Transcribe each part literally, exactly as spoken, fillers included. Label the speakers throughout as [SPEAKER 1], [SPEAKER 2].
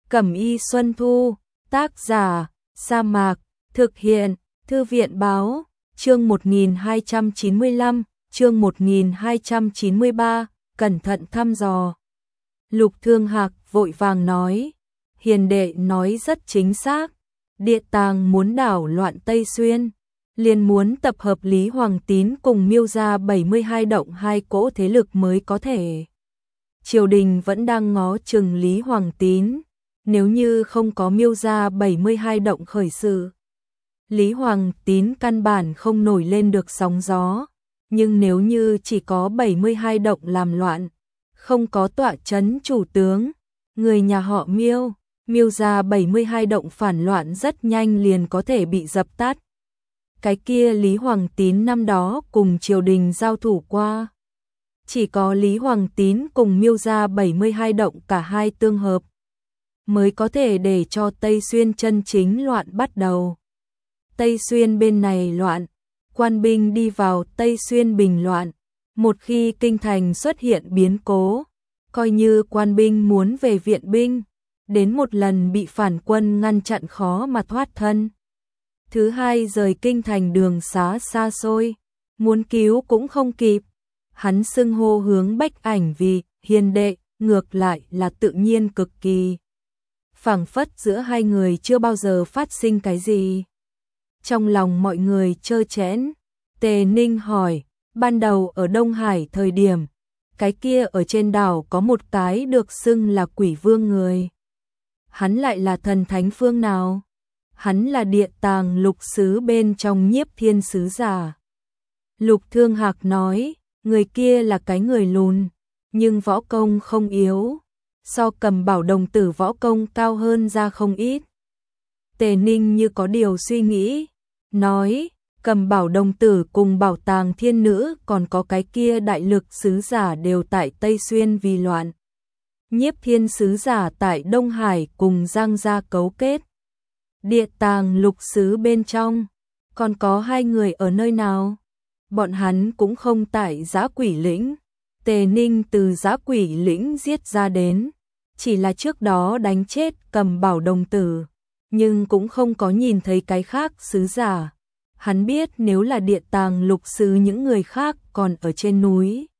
[SPEAKER 1] Cẩm y Xuân Thu, tác giả, Sa Mạc, thực hiện, Thư viện báo, chương một nghìn hai trăm chín mươi lăm, chương một nghìn hai trăm chín mươi ba, cẩn thận thăm dò. Lục Thương Hạc vội vàng nói, hiền đệ nói rất chính xác, Địa Tàng muốn đảo loạn Tây Xuyên, liền muốn tập hợp Lý Hoàng Tín cùng Miêu gia bảy mươi hai động hai cỗ thế lực mới có thể. Triều đình vẫn đang ngó chừng Lý Hoàng Tín, nếu như không có Miêu gia bảy mươi hai động khởi sự, Lý Hoàng Tín căn bản không nổi lên được sóng gió, nhưng nếu như chỉ có bảy mươi hai động làm loạn, không có tọa chấn chủ tướng, người nhà họ Miêu, Miêu gia bảy mươi hai động phản loạn rất nhanh liền có thể bị dập tắt. Cái kia Lý Hoàng Tín năm đó cùng triều đình giao thủ qua. Chỉ có Lý Hoàng Tín cùng Miêu gia bảy mươi hai động cả hai tương hợp, mới có thể để cho Tây Xuyên chân chính loạn bắt đầu. Tây Xuyên bên này loạn, quan binh đi vào Tây Xuyên bình loạn, một khi kinh thành xuất hiện biến cố, coi như quan binh muốn về viện binh, đến một lần bị phản quân ngăn chặn khó mà thoát thân. Thứ hai, rời kinh thành đường xá xa xôi, muốn cứu cũng không kịp. Hắn xưng hô Hướng Bách Ảnh vì hiền đệ, ngược lại là tự nhiên cực kỳ. Phảng phất giữa hai người chưa bao giờ phát sinh cái gì. Trong lòng mọi người trơ trẽn, Tề Ninh hỏi, ban đầu ở Đông Hải thời điểm, cái kia ở trên đảo có một cái được xưng là Quỷ Vương người. Hắn lại là thần thánh phương nào? Hắn là Địa Tàng lục sứ bên trong Nhiếp Thiên sứ giả. Lục Thương Hạc nói, người kia là cái người lùn, nhưng võ công không yếu, so Cầm Bảo đồng tử võ công cao hơn ra không ít. Tề Ninh như có điều suy nghĩ, nói, Cầm Bảo đồng tử cùng Bảo Tàng Thiên Nữ còn có cái kia đại lực sứ giả đều tại Tây Xuyên vì loạn. Nhiếp Thiên sứ giả tại Đông Hải cùng Giang gia cấu kết. Địa Tàng lục sứ bên trong, còn có hai người ở nơi nào? Bọn hắn cũng không tại Giã Quỷ Lĩnh. Tề Ninh từ Giã Quỷ Lĩnh giết ra đến, chỉ là trước đó đánh chết Cầm Bảo đồng tử, nhưng cũng không có nhìn thấy cái khác sứ giả. Hắn biết nếu là Địa Tàng lục sứ những người khác còn ở trên núi,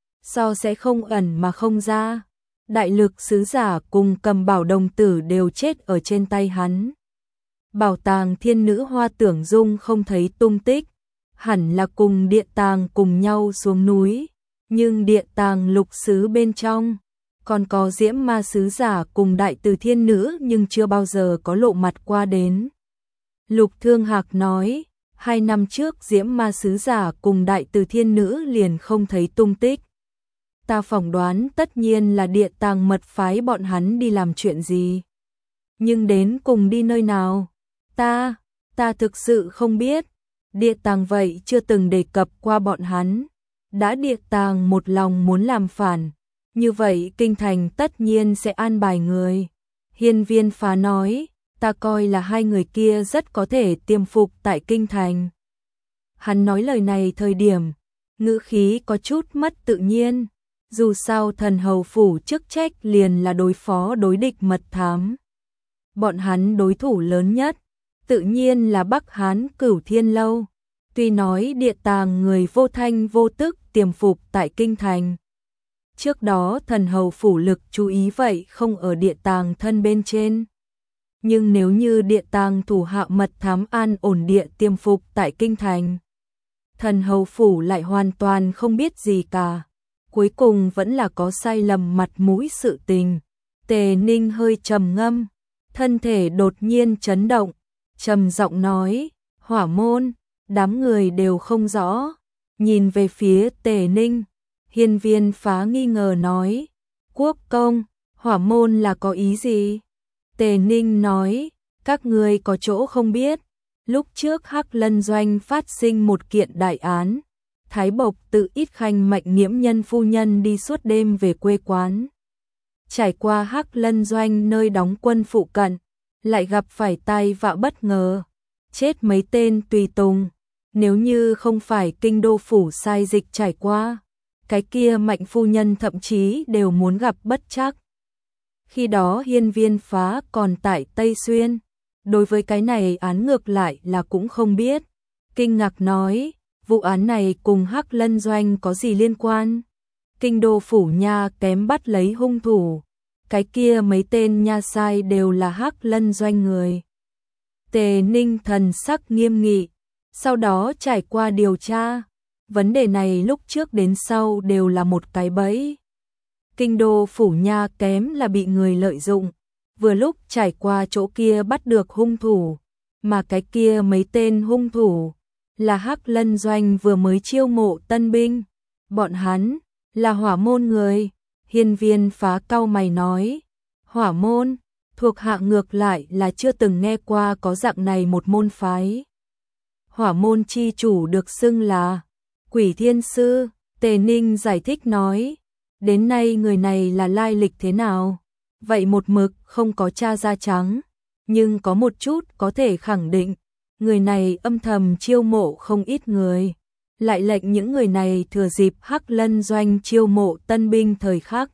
[SPEAKER 1] so sẽ không ẩn mà không ra. Đại lực sứ giả cùng Cầm Bảo đồng tử đều chết ở trên tay hắn. Bảo Tàng Thiên Nữ Hoa Tưởng Dung không thấy tung tích, hẳn là cùng Địa Tàng cùng nhau xuống núi, nhưng Địa Tàng lục sứ bên trong còn có Diễm Ma sứ giả cùng Đại Từ Thiên Nữ nhưng chưa bao giờ có lộ mặt qua đến. Lục Thương Hạc nói, hai năm trước Diễm Ma sứ giả cùng Đại Từ Thiên Nữ liền không thấy tung tích. Ta phỏng đoán tất nhiên là Địa Tàng mật phái bọn hắn đi làm chuyện gì. Nhưng đến cùng đi nơi nào? Ta, ta thực sự không biết. Địa Tàng vậy chưa từng đề cập qua bọn hắn. Đã Địa Tàng một lòng muốn làm phản, như vậy kinh thành tất nhiên sẽ an bài người. Hiên Viên Phá nói, ta coi là hai người kia rất có thể tiềm phục tại kinh thành. Hắn nói lời này thời điểm, ngữ khí có chút mất tự nhiên. Dù sao Thần Hầu Phủ chức trách liền là đối phó đối địch mật thám. Bọn hắn đối thủ lớn nhất, tự nhiên là Bắc Hán Cửu Thiên Lâu. Tuy nói Địa Tàng người vô thanh vô tức tiềm phục tại kinh thành. Trước đó Thần Hầu Phủ lực chú ý vậy không ở Địa Tàng thân bên trên. Nhưng nếu như Địa Tàng thủ hạ mật thám an ổn địa tiềm phục tại kinh thành, Thần Hầu Phủ lại hoàn toàn không biết gì cả. Cuối cùng vẫn là có sai lầm mặt mũi sự tình. Tề Ninh hơi trầm ngâm, thân thể đột nhiên chấn động, trầm giọng nói, Hỏa Môn. Đám người đều không rõ, nhìn về phía Tề Ninh. Hiên Viên Phá nghi ngờ nói, Quốc công, Hỏa Môn là có ý gì? Tề Ninh nói, các ngươi có chỗ không biết, lúc trước Hắc Lân Doanh phát sinh một kiện đại án. Thái Bộc tự ít khanh mệnh Nghiễm Nhân phu nhân đi suốt đêm về quê quán. Trải qua Hắc Lân Doanh nơi đóng quân phụ cận, lại gặp phải tai vạ bất ngờ, chết mấy tên tùy tùng. Nếu như không phải kinh đô phủ sai dịch trải qua, cái kia Mạnh phu nhân thậm chí đều muốn gặp bất trắc. Khi đó Hiên Viên Phá còn tại Tây Xuyên, đối với cái này án ngược lại là cũng không biết. Kinh ngạc nói, vụ án này cùng Hắc Lân Doanh có gì liên quan? Kinh đô phủ nha kém bắt lấy hung thủ, cái kia mấy tên nha sai đều là Hắc Lân Doanh người. Tề Ninh thần sắc nghiêm nghị, sau đó trải qua điều tra, vấn đề này lúc trước đến sau đều là một cái bẫy. Kinh đô phủ nha kém là bị người lợi dụng, vừa lúc trải qua chỗ kia bắt được hung thủ, mà cái kia mấy tên hung thủ là Hắc Lân Doanh vừa mới chiêu mộ tân binh, bọn hắn là Hỏa Môn người. Hiên Viên Phá cau mày nói, Hỏa Môn, thuộc hạ ngược lại là chưa từng nghe qua có dạng này một môn phái. Hỏa Môn chi chủ được xưng là Quỷ Thiên Sư. Tề Ninh giải thích nói, đến nay người này là lai lịch thế nào? Vậy một mực không có tra ra trắng, nhưng có một chút có thể khẳng định, người này âm thầm chiêu mộ không ít người, lại lệnh những người này thừa dịp Hắc Lân Doanh chiêu mộ tân binh thời khắc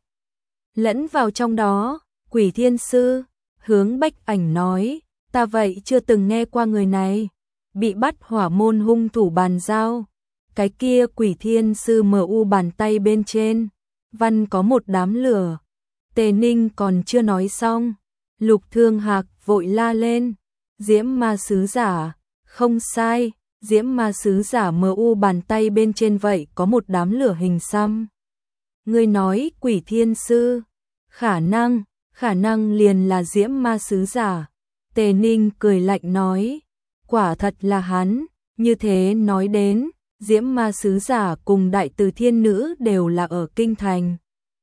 [SPEAKER 1] lẫn vào trong đó. Quỷ Thiên Sư, Hướng Bách Ảnh nói, ta vậy chưa từng nghe qua người này, bị bắt Hỏa Môn hung thủ bàn giao. Cái kia Quỷ Thiên Sư mờ u bàn tay bên trên, văn có một đám lửa. Tề Ninh còn chưa nói xong, Lục Thương Hạc vội la lên, Diễm Ma Sứ Giả, không sai, Diễm Ma Sứ Giả mờ u bàn tay bên trên vậy có một đám lửa hình xăm. Ngươi nói Quỷ Thiên Sư, khả năng, khả năng liền là Diễm Ma Sứ Giả. Tề Ninh cười lạnh nói, quả thật là hắn. Như thế nói đến, Diễm Ma Sứ Giả cùng Đại Từ Thiên Nữ đều là ở Kinh Thành.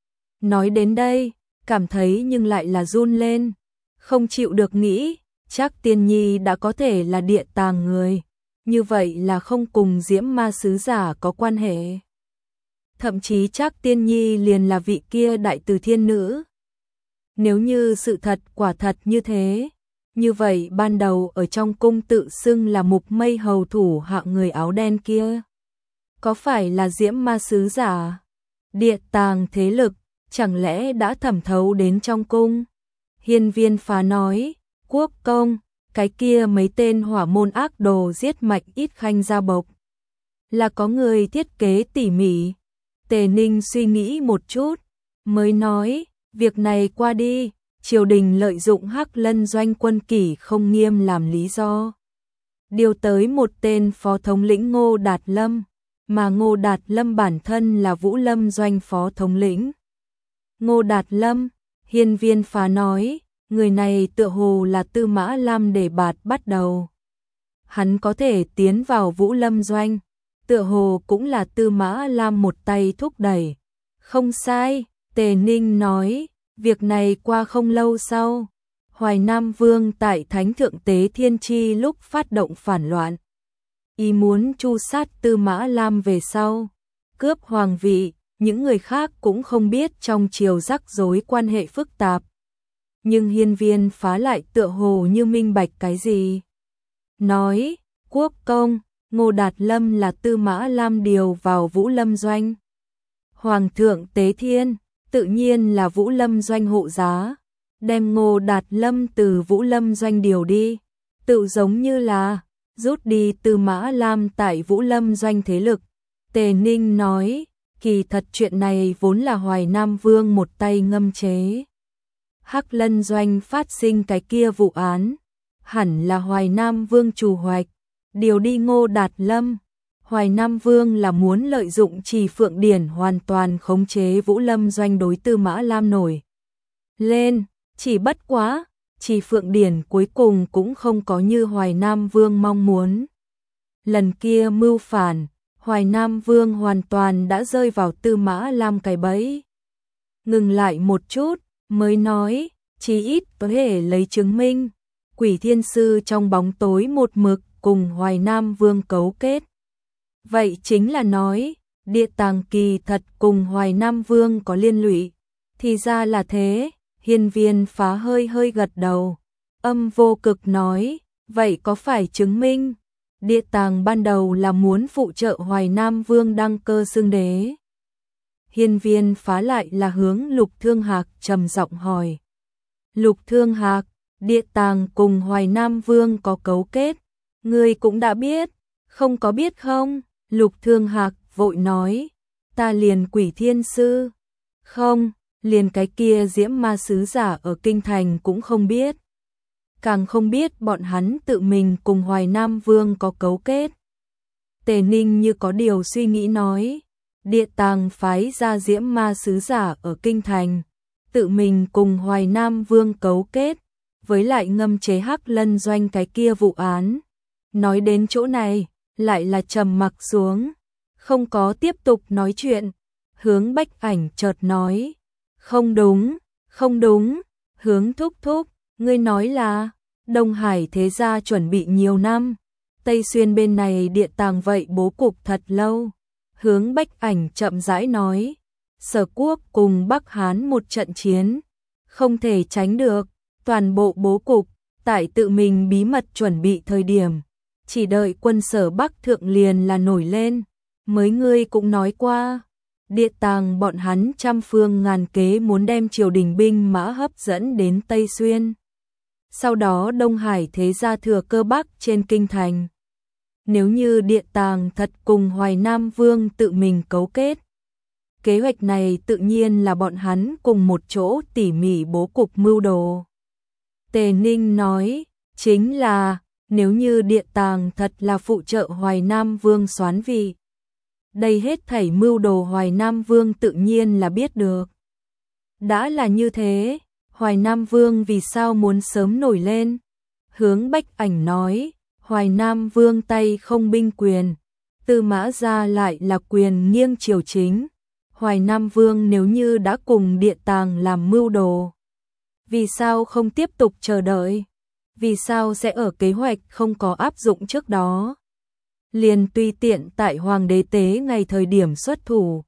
[SPEAKER 1] Nói đến đây, cảm thấy nhưng lại là run lên, không chịu được nghĩ, chắc Tiên Nhi đã có thể là địa tàng người, như vậy là không cùng Diễm Ma Sứ Giả có quan hệ. Thậm chí chắc Tiên Nhi liền là vị kia Đại Từ Thiên Nữ. Nếu như sự thật quả thật như thế, như vậy ban đầu ở trong cung tự xưng là Mục Mây hầu thủ hạ người áo đen kia, có phải là Diễm Ma Sứ Giả? Địa tàng thế lực chẳng lẽ đã thẩm thấu đến trong cung? Hiên Viên Phá nói, Quốc công, cái kia mấy tên Hỏa Môn ác đồ giết Mạch Ít Khanh ra bộc, là có người thiết kế tỉ mỉ. Tề Ninh suy nghĩ một chút, mới nói, việc này qua đi, triều đình lợi dụng Hắc Lân Doanh quân kỷ không nghiêm làm lý do, điều tới một tên phó thống lĩnh Ngô Đạt Lâm, mà Ngô Đạt Lâm bản thân là Vũ Lâm Doanh phó thống lĩnh. Ngô Đạt Lâm, Hiên Viên Phá nói, người này tựa hồ là Tư Mã Lam để bạt bắt đầu. Hắn có thể tiến vào Vũ Lâm Doanh, tựa hồ cũng là Tư Mã Lam một tay thúc đẩy. Không sai, Tề Ninh nói, việc này qua không lâu sau, Hoài Nam Vương tại Thánh Thượng Tế Thiên Chi lúc phát động phản loạn, ý muốn tru sát Tư Mã Lam về sau, cướp hoàng vị. Những người khác cũng không biết trong triều rắc rối quan hệ phức tạp. Nhưng Hiên Viên Phá lại tựa hồ như minh bạch cái gì. Nói, Quốc công, Ngô Đạt Lâm là Tư Mã Lam điều vào Vũ Lâm Doanh. Hoàng thượng Tế Thiên, tự nhiên là Vũ Lâm Doanh hộ giá. Đem Ngô Đạt Lâm từ Vũ Lâm Doanh điều đi. Tự giống như là rút đi Tư Mã Lam tại Vũ Lâm Doanh thế lực. Tề Ninh nói, kỳ thật chuyện này vốn là Hoài Nam Vương một tay ngâm chế. Hắc Lân Doanh phát sinh cái kia vụ án, hẳn là Hoài Nam Vương chủ hoạch, điều đi Ngô Đạt Lâm. Hoài Nam Vương là muốn lợi dụng Trì Phượng Điển hoàn toàn khống chế Vũ Lâm Doanh đối Tư Mã Lam nổi lên, chỉ bất quá, Trì Phượng Điển cuối cùng cũng không có như Hoài Nam Vương mong muốn. Lần kia mưu phản, Hoài Nam Vương hoàn toàn đã rơi vào Tư Mã Lam cái bẫy. Ngừng lại một chút, mới nói, chí ít có thể lấy chứng minh, Quỷ Thiên Sư trong bóng tối một mực cùng Hoài Nam Vương cấu kết. Vậy chính là nói, địa tàng kỳ thật cùng Hoài Nam Vương có liên lụy. Thì ra là thế, Hiên Viên Phá hơi hơi gật đầu, âm vô cực nói, vậy có phải chứng minh địa tàng ban đầu là muốn phụ trợ Hoài Nam Vương đăng cơ xưng đế? Hiên Viên Phá lại là hướng Lục Thương Hạc trầm giọng hỏi. Lục Thương Hạc, Địa Tàng cùng Hoài Nam Vương có cấu kết, ngươi cũng đã biết, không có biết không? Lục Thương Hạc vội nói, ta liền Quỷ Thiên Sư, không, liền cái kia Diễm Ma Sứ Giả ở Kinh Thành cũng không biết. Càng không biết bọn hắn tự mình cùng Hoài Nam Vương có cấu kết. Tề Ninh như có điều suy nghĩ nói, Địa Tàng phái ra Diễm Ma Sứ Giả ở Kinh Thành, tự mình cùng Hoài Nam Vương cấu kết, với lại ngâm chế Hắc Lân Doanh cái kia vụ án. Nói đến chỗ này, lại là trầm mặc xuống, không có tiếp tục nói chuyện. Hướng Bách Ảnh chợt nói, không đúng, không đúng, Hướng thúc thúc, ngươi nói là Đông Hải thế gia chuẩn bị nhiều năm, Tây Xuyên bên này Địa Tàng vậy bố cục thật lâu. Hướng Bách Ảnh chậm rãi nói, Sở Quốc cùng Bắc Hán một trận chiến, không thể tránh được, toàn bộ bố cục, tại tự mình bí mật chuẩn bị thời điểm, chỉ đợi quân Sở Bắc thượng liền là nổi lên, mới ngươi cũng nói qua, Địa Tàng bọn hắn trăm phương ngàn kế muốn đem triều đình binh mã hấp dẫn đến Tây Xuyên. Sau đó Đông Hải thế gia thừa cơ Bắc trên Kinh Thành. Nếu như Địa Tàng thật cùng Hoài Nam Vương tự mình cấu kết, kế hoạch này tự nhiên là bọn hắn cùng một chỗ tỉ mỉ bố cục mưu đồ. Tề Ninh nói, chính là, nếu như Địa Tàng thật là phụ trợ Hoài Nam Vương soán vị, đây hết thảy mưu đồ Hoài Nam Vương tự nhiên là biết được. Đã là như thế, Hoài Nam Vương vì sao muốn sớm nổi lên? Hướng Bách Ảnh nói, Hoài Nam Vương tay không binh quyền, Tư Mã gia lại là quyền nghiêng triều chính. Hoài Nam Vương nếu như đã cùng Địa Tàng làm mưu đồ, vì sao không tiếp tục chờ đợi? Vì sao sẽ ở kế hoạch không có áp dụng trước đó, liền tùy tiện tại Hoàng đế tế ngày thời điểm xuất thủ?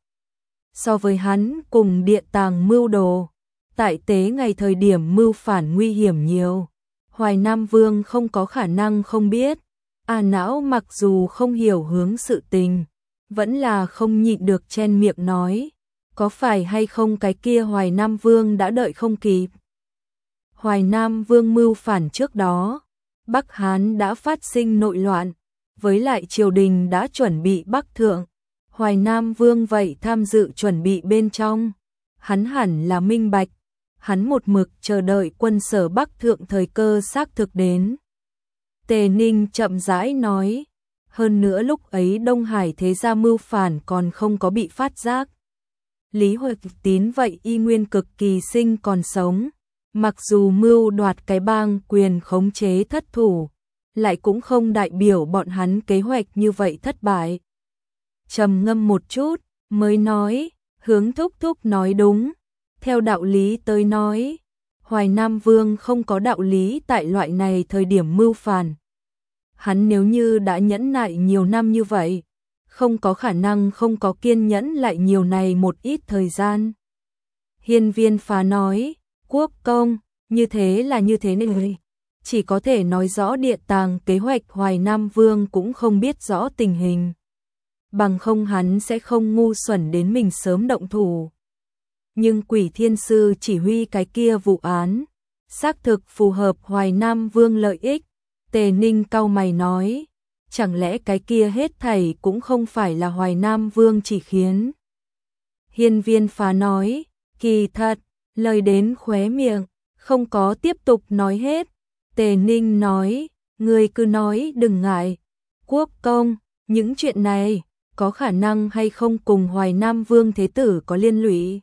[SPEAKER 1] So với hắn cùng Địa Tàng mưu đồ, tại tế ngày thời điểm mưu phản nguy hiểm nhiều. Hoài Nam Vương không có khả năng không biết. A Não mặc dù không hiểu hướng sự tình, vẫn là không nhịn được chen miệng nói, có phải hay không cái kia Hoài Nam Vương đã đợi không kịp? Hoài Nam Vương mưu phản trước đó, Bắc Hán đã phát sinh nội loạn, với lại triều đình đã chuẩn bị Bắc thượng, Hoài Nam Vương vậy tham dự chuẩn bị bên trong, hắn hẳn là minh bạch, hắn một mực chờ đợi quân Sở Bắc thượng thời cơ xác thực đến. Tề Ninh chậm rãi nói, hơn nữa lúc ấy Đông Hải thế gia mưu phản còn không có bị phát giác. Lý Huệ Tín vậy y nguyên cực kỳ sinh còn sống, mặc dù mưu đoạt cái bang quyền khống chế thất thủ, lại cũng không đại biểu bọn hắn kế hoạch như vậy thất bại. Trầm ngâm một chút, mới nói, Hướng thúc thúc nói đúng, theo đạo lý tới nói, Hoài Nam Vương không có đạo lý tại loại này thời điểm mưu phản. Hắn nếu như đã nhẫn nại nhiều năm như vậy, không có khả năng không có kiên nhẫn lại nhiều này một ít thời gian. Hiên Viên Phá nói, quốc công, như thế là như thế này. Chỉ có thể nói rõ Địa Tàng kế hoạch Hoài Nam Vương cũng không biết rõ tình hình. Bằng không hắn sẽ không ngu xuẩn đến mình sớm động thủ. Nhưng Quỷ Thiên Sư chỉ huy cái kia vụ án, xác thực phù hợp Hoài Nam Vương lợi ích. Tề Ninh cau mày nói, chẳng lẽ cái kia hết thảy cũng không phải là Hoài Nam Vương chỉ khiến. Hiên Viên Phá nói, kỳ thật, lời đến khóe miệng, không có tiếp tục nói hết. Tề Ninh nói, người cứ nói đừng ngại. Quốc công, những chuyện này, có khả năng hay không cùng Hoài Nam Vương Thế Tử có liên lụy?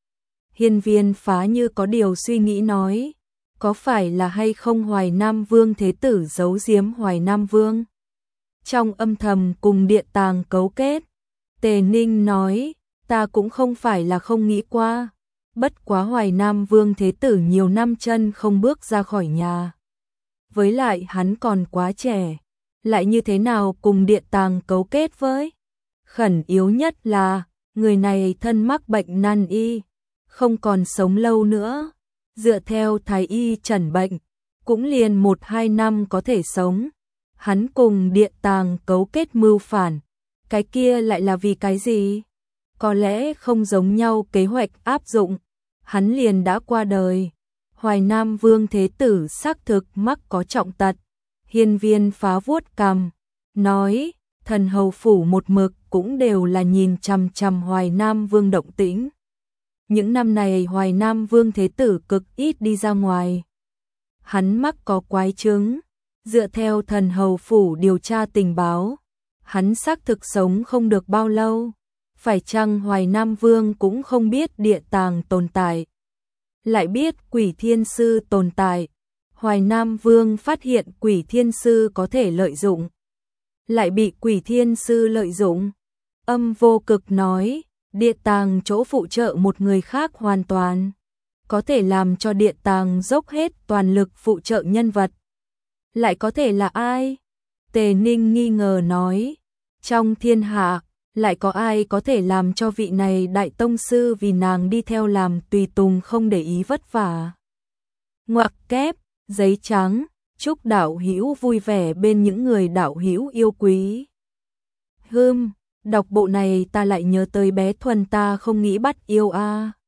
[SPEAKER 1] Hiên Viên Phá như có điều suy nghĩ nói, có phải là hay không Hoài Nam Vương Thế Tử giấu giếm Hoài Nam Vương? Trong âm thầm cùng Địa Tàng cấu kết, Tề Ninh nói, ta cũng không phải là không nghĩ qua, bất quá Hoài Nam Vương Thế Tử nhiều năm chân không bước ra khỏi nhà. Với lại hắn còn quá trẻ, lại như thế nào cùng Địa Tàng cấu kết với? Khẩn yếu nhất là, người này thân mắc bệnh nan y, không còn sống lâu nữa. Dựa theo thái y chẩn bệnh, cũng liền một hai năm có thể sống. Hắn cùng Địa Tàng cấu kết mưu phản, cái kia lại là vì cái gì? Có lẽ không giống nhau kế hoạch áp dụng, hắn liền đã qua đời. Hoài Nam Vương Thế Tử xác thực mắc có trọng tật. Hiên Viên phá vuốt cằm, nói, thần hầu phủ một mực cũng đều là nhìn chằm chằm Hoài Nam Vương động tĩnh. Những năm này Hoài Nam Vương Thế Tử cực ít đi ra ngoài. Hắn mắc có quái chứng, dựa theo thần hầu phủ điều tra tình báo, hắn xác thực sống không được bao lâu. Phải chăng Hoài Nam Vương cũng không biết địa tàng tồn tại, lại biết Quỷ Thiên Sư tồn tại. Hoài Nam Vương phát hiện Quỷ Thiên Sư có thể lợi dụng, lại bị Quỷ Thiên Sư lợi dụng. Âm Vô Cực nói, địa tàng chỗ phụ trợ một người khác hoàn toàn, có thể làm cho địa tàng dốc hết toàn lực phụ trợ nhân vật. Lại có thể là ai? Tề Ninh nghi ngờ nói, trong thiên hạ, lại có ai có thể làm cho vị này đại tông sư vì nàng đi theo làm tùy tùng không để ý vất vả. Ngoặc kép, giấy trắng, chúc đạo hữu vui vẻ bên những người đạo hữu yêu quý. Hừm, đọc bộ này ta lại nhớ tới bé Thuần ta không nghĩ bắt yêu a.